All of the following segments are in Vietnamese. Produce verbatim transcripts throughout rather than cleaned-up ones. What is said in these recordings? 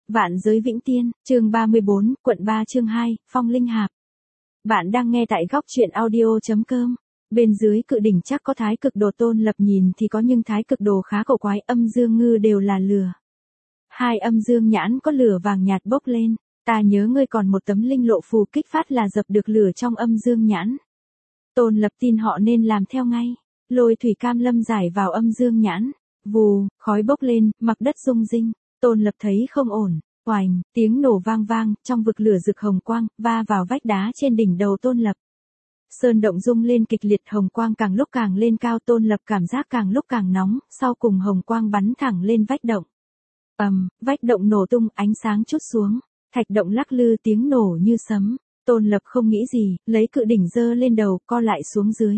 Vạn giới vĩnh tiên, chương ba mươi bốn, quận ba chương hai, Phong Linh Hạp. Bạn đang nghe tại góc truyện audio.com. Bên dưới cự đỉnh chắc có thái cực đồ, Tôn Lập nhìn thì có nhưng thái cực đồ khá cổ quái, âm dương ngư đều là lửa. Hai âm dương nhãn có lửa vàng nhạt bốc lên, ta nhớ ngươi còn một tấm linh lộ phù kích phát là dập được lửa trong âm dương nhãn. Tôn Lập tin họ nên làm theo ngay, lôi thủy cam lâm giải vào âm dương nhãn, vù, khói bốc lên, mặc đất rung rinh. Tôn Lập thấy không ổn, oành, tiếng nổ vang vang, trong vực lửa rực hồng quang, va vào vách đá trên đỉnh đầu Tôn Lập. Sơn động rung lên kịch liệt, hồng quang càng lúc càng lên cao, Tôn Lập cảm giác càng lúc càng nóng, sau cùng hồng quang bắn thẳng lên vách động. Ầm, vách động nổ tung, ánh sáng trút xuống, thạch động lắc lư, tiếng nổ như sấm. Tôn Lập không nghĩ gì, lấy cự đỉnh giơ lên đầu, co lại xuống dưới.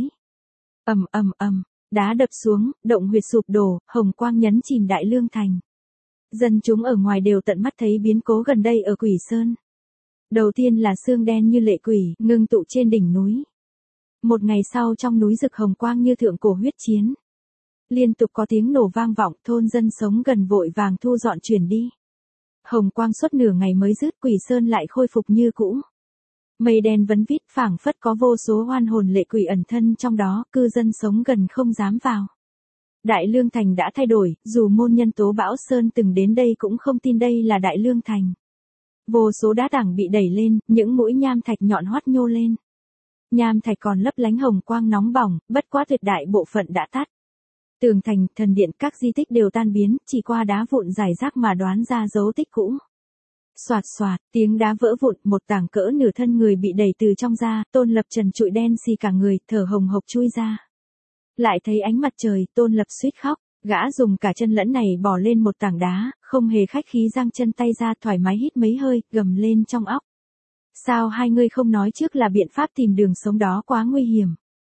Ầm ầm ầm, đá đập xuống, động huyệt sụp đổ, hồng quang nhấn chìm Đại Lương Thành. Dân chúng ở ngoài đều tận mắt thấy biến cố gần đây ở Quỷ Sơn. Đầu tiên là xương đen như lệ quỷ, ngưng tụ trên đỉnh núi. Một ngày sau trong núi rực hồng quang như thượng cổ huyết chiến. Liên tục có tiếng nổ vang vọng, thôn dân sống gần vội vàng thu dọn chuyển đi. Hồng quang suốt nửa ngày mới dứt, Quỷ Sơn lại khôi phục như cũ. Mây đen vấn vít, phảng phất có vô số oan hồn lệ quỷ ẩn thân trong đó, cư dân sống gần không dám vào. Đại Lương Thành đã thay đổi, dù môn nhân Tố Bão Sơn từng đến đây cũng không tin đây là Đại Lương Thành. Vô số đá tảng bị đẩy lên, những mũi nham thạch nhọn hoắt nhô lên. Nham thạch còn lấp lánh hồng quang nóng bỏng, bất quá tuyệt đại bộ phận đã tắt. Tường thành, thần điện, các di tích đều tan biến, chỉ qua đá vụn rải rác mà đoán ra dấu tích cũ. Soạt soạt, tiếng đá vỡ vụn, một tảng cỡ nửa thân người bị đẩy từ trong ra, Tôn Lập trần trụi đen xì cả người, thở hồng hộc chui ra. Lại thấy ánh mặt trời, Tôn Lập suýt khóc, gã dùng cả chân lẫn này bỏ lên một tảng đá, không hề khách khí giang chân tay ra, thoải mái hít mấy hơi, gầm lên trong óc. Sao hai ngươi không nói trước là biện pháp tìm đường sống đó quá nguy hiểm.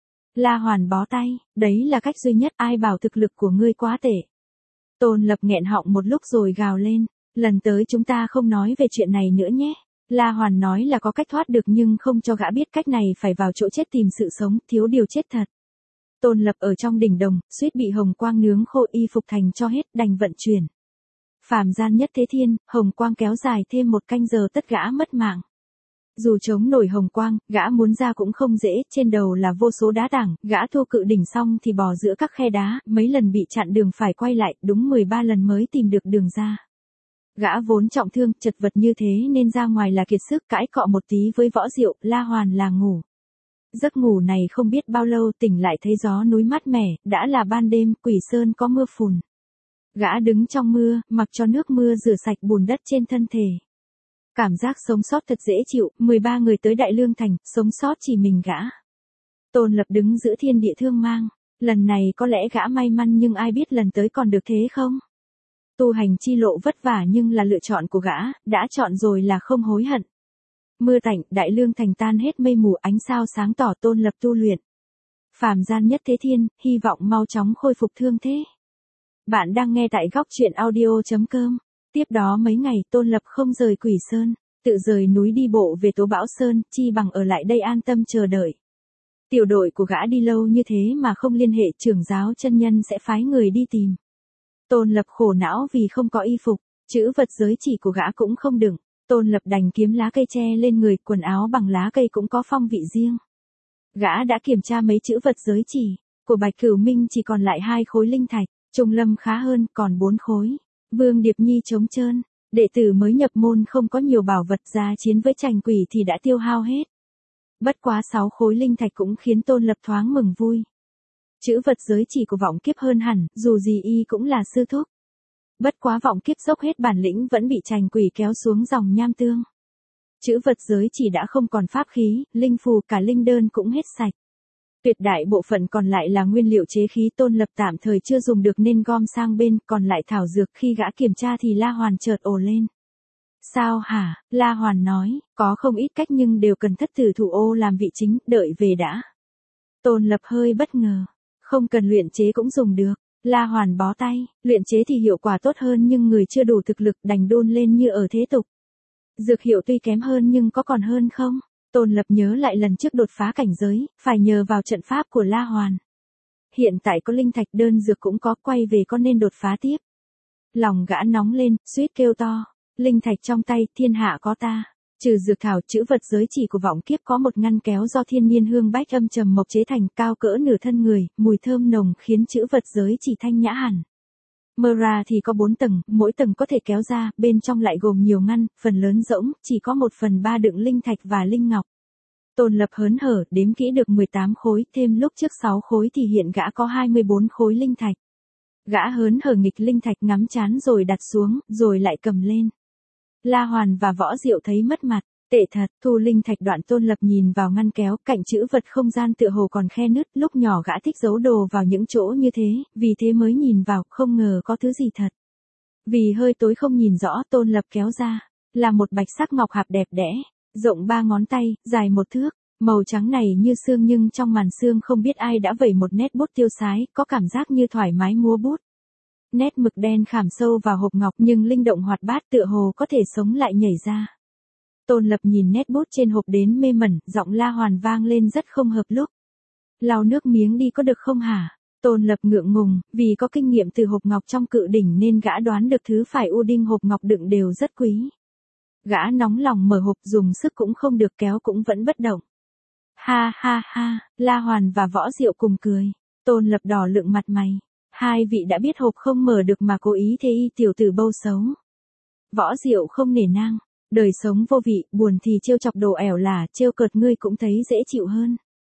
La Hoàn bó tay, đấy là cách duy nhất, ai bảo thực lực của ngươi quá tệ. Tôn Lập nghẹn họng một lúc rồi gào lên, lần tới chúng ta không nói về chuyện này nữa nhé. La Hoàn nói là có cách thoát được nhưng không cho gã biết cách này phải vào chỗ chết tìm sự sống, thiếu điều chết thật. Tôn Lập ở trong đỉnh đồng, suýt bị hồng quang nướng khô, y phục thành cho hết, đành vận chuyển. Phàm gian nhất thế thiên, hồng quang kéo dài thêm một canh giờ tất gã mất mạng. Dù chống nổi hồng quang, gã muốn ra cũng không dễ, trên đầu là vô số đá tảng, gã thu cự đỉnh xong thì bò giữa các khe đá, mấy lần bị chặn đường phải quay lại, đúng mười ba lần mới tìm được đường ra. Gã vốn trọng thương, chật vật như thế nên ra ngoài là kiệt sức, cãi cọ một tí với Võ Diệu, La Hoàn là ngủ. Giấc ngủ này không biết bao lâu, tỉnh lại thấy gió núi mát mẻ, đã là ban đêm, Quỷ Sơn có mưa phùn. Gã đứng trong mưa, mặc cho nước mưa rửa sạch bùn đất trên thân thể. Cảm giác sống sót thật dễ chịu, mười ba người tới Đại Lương Thành, sống sót chỉ mình gã. Tôn Lập đứng giữa thiên địa thương mang, lần này có lẽ gã may mắn nhưng ai biết lần tới còn được thế không? Tu hành chi lộ vất vả nhưng là lựa chọn của gã, đã chọn rồi là không hối hận. Mưa tạnh, Đại Lương Thành tan hết mây mù, ánh sao sáng tỏ, Tôn Lập tu luyện. Phàm gian nhất thế thiên, hy vọng mau chóng khôi phục thương thế. Bạn đang nghe tại góc truyện audio.com. Tiếp đó mấy ngày, Tôn Lập không rời Quỷ Sơn, tự rời núi đi bộ về Tố Bão Sơn, chi bằng ở lại đây an tâm chờ đợi. Tiểu đội của gã đi lâu như thế mà không liên hệ, trưởng giáo chân nhân sẽ phái người đi tìm. Tôn Lập khổ não vì không có y phục, chữ vật giới chỉ của gã cũng không đựng. Tôn Lập đành kiếm lá cây che lên người, quần áo bằng lá cây cũng có phong vị riêng. Gã đã kiểm tra mấy chữ vật giới chỉ, của Bạch Cửu Minh chỉ còn lại hai khối linh thạch, Trung Lâm khá hơn, còn bốn khối. Vương Điệp Nhi trống trơn, đệ tử mới nhập môn không có nhiều bảo vật, ra chiến với Trành Quỷ thì đã tiêu hao hết. Bất quá sáu khối linh thạch cũng khiến Tôn Lập thoáng mừng vui. Chữ vật giới chỉ của Vọng Kiếp hơn hẳn, dù gì y cũng là sư thúc. Bất quá Vọng Kiếp dốc hết bản lĩnh vẫn bị Trành Quỷ kéo xuống dòng nham tương. Chữ vật giới chỉ đã không còn pháp khí, linh phù, cả linh đơn cũng hết sạch. Tuyệt đại bộ phận còn lại là nguyên liệu chế khí, Tôn Lập tạm thời chưa dùng được nên gom sang bên, còn lại thảo dược, khi gã kiểm tra thì La Hoàn chợt ồ lên. Sao hả? La Hoàn nói, có không ít cách nhưng đều cần thất tử thủ ô làm vị chính, đợi về đã. Tôn Lập hơi bất ngờ, không cần luyện chế cũng dùng được. La Hoàn bó tay, luyện chế thì hiệu quả tốt hơn nhưng người chưa đủ thực lực đành đôn lên như ở thế tục. Dược hiệu tuy kém hơn nhưng có còn hơn không? Tôn Lập nhớ lại lần trước đột phá cảnh giới, phải nhờ vào trận pháp của La Hoàn. Hiện tại có linh thạch, đơn dược cũng có, quay về có nên đột phá tiếp. Lòng gã nóng lên, suýt kêu to. linh thạch trong tay, thiên hạ có ta. Trừ dược thảo, chữ vật giới chỉ của vọng kiếp có một ngăn kéo do thiên nhiên hương bách âm trầm mộc chế thành, cao cỡ nửa thân người, mùi thơm nồng khiến chữ vật giới chỉ thanh nhã hẳn. Mơ ra thì có bốn tầng, mỗi tầng có thể kéo ra, bên trong lại gồm nhiều ngăn, phần lớn rỗng, chỉ có một phần ba đựng linh thạch và linh ngọc. Tôn Lập hớn hở, đếm kỹ được mười tám khối, thêm lúc trước sáu khối thì hiện gã có hai mươi bốn khối linh thạch. Gã hớn hở nghịch linh thạch ngắm chán rồi đặt xuống, rồi lại cầm lên. La Hoàn và Võ Diệu thấy mất mặt, tệ thật, thu linh thạch đoạn Tôn Lập nhìn vào ngăn kéo, cạnh chữ vật không gian tựa hồ còn khe nứt, lúc nhỏ gã thích giấu đồ vào những chỗ như thế, vì thế mới nhìn vào, không ngờ có thứ gì thật. Vì hơi tối không nhìn rõ, Tôn Lập kéo ra, là một bạch sắc ngọc hạp đẹp đẽ, rộng ba ngón tay, dài một thước, màu trắng này như sương nhưng trong màn sương không biết ai đã vẩy một nét bút tiêu sái, có cảm giác như thoải mái múa bút. Nét mực đen khảm sâu vào hộp ngọc nhưng linh động hoạt bát tựa hồ có thể sống lại nhảy ra. Tôn Lập nhìn nét bút trên hộp đến mê mẩn, giọng La Hoàn vang lên rất không hợp lúc. Lau nước miếng đi có được không hả? Tôn Lập ngượng ngùng, vì có kinh nghiệm từ hộp ngọc trong cự đỉnh nên gã đoán được thứ phải u đinh hộp ngọc đựng đều rất quý. Gã nóng lòng mở hộp dùng sức cũng không được kéo cũng vẫn bất động. Ha ha ha, La Hoàn và Võ Diệu cùng cười. Tôn Lập đỏ lựng mặt mày. Hai vị đã biết hộp không mở được mà cố ý thế y tiểu tử bâu xấu. Võ Diệu không nể nang. Đời sống vô vị, buồn thì trêu chọc đồ ẻo lả, trêu cợt ngươi cũng thấy dễ chịu hơn.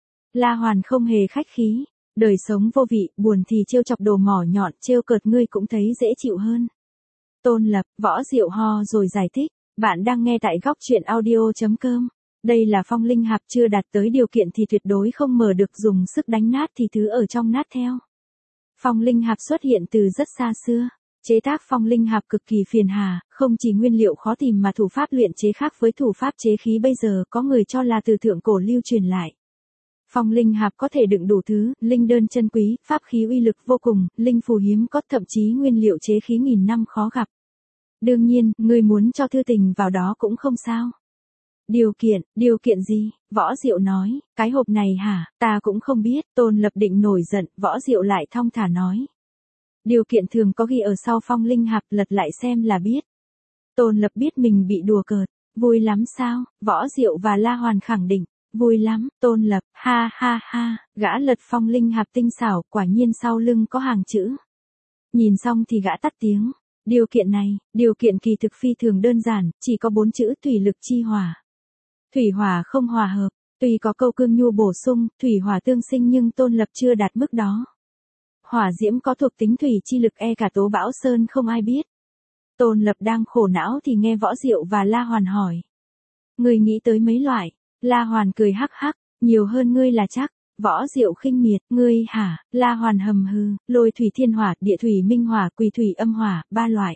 La Hoàn không hề khách khí. Đời sống vô vị, buồn thì trêu chọc đồ mỏ nhọn, trêu cợt ngươi cũng thấy dễ chịu hơn. Tôn Lập, Võ Diệu ho rồi giải thích. Bạn đang nghe tại góc truyện audio chấm com. Đây là phong linh hạp chưa đạt tới điều kiện thì tuyệt đối không mở được, dùng sức đánh nát thì thứ ở trong nát theo. Phong linh hạp xuất hiện từ rất xa xưa. Chế tác phong linh hạp cực kỳ phiền hà, không chỉ nguyên liệu khó tìm mà thủ pháp luyện chế khác với thủ pháp chế khí bây giờ, có người cho là từ thượng cổ lưu truyền lại. Phong linh hạp có thể đựng đủ thứ, linh đơn chân quý, pháp khí uy lực vô cùng, linh phù hiếm có, thậm chí nguyên liệu chế khí nghìn năm khó gặp. Đương nhiên, ngươi muốn cho thư tình vào đó cũng không sao. Điều kiện, điều kiện gì? Võ Diệu nói, cái hộp này hả, ta cũng không biết. Tôn Lập định nổi giận, Võ Diệu lại thong thả nói. Điều kiện thường có ghi ở sau phong linh hạp, lật lại xem là biết. Tôn Lập biết mình bị đùa cợt. Vui lắm sao? Võ Diệu và La Hoàn khẳng định. Vui lắm. Tôn Lập, ha ha ha, gã lật phong linh hạp tinh xảo, quả nhiên sau lưng có hàng chữ. Nhìn xong thì gã tắt tiếng. Điều kiện này, điều kiện kỳ thực phi thường đơn giản, chỉ có bốn chữ thủy lực chi hỏa. Thủy hỏa không hòa hợp, tuy có câu cương nhu bổ sung, thủy hỏa tương sinh nhưng Tôn Lập chưa đạt mức đó. Hỏa diễm có thuộc tính thủy chi lực e cả tố bão sơn không ai biết. Tôn Lập đang khổ não thì nghe Võ Diệu và La Hoàn hỏi. Ngươi nghĩ tới mấy loại? La Hoàn cười hắc hắc, nhiều hơn ngươi là chắc. Võ Diệu khinh miệt, ngươi hả? La Hoàn hầm hừ, lôi thủy thiên hỏa, địa thủy minh hỏa, quỳ thủy âm hỏa, ba loại.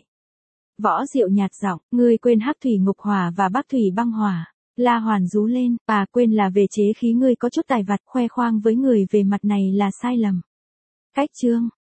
Võ Diệu nhạt giọng, ngươi quên hắc thủy ngục hỏa và bắc thủy băng hỏa. La Hoàn rú lên, bà quên là về chế khí, ngươi có chút tài vặt, khoe khoang với người về mặt này là sai lầm. Cách chương,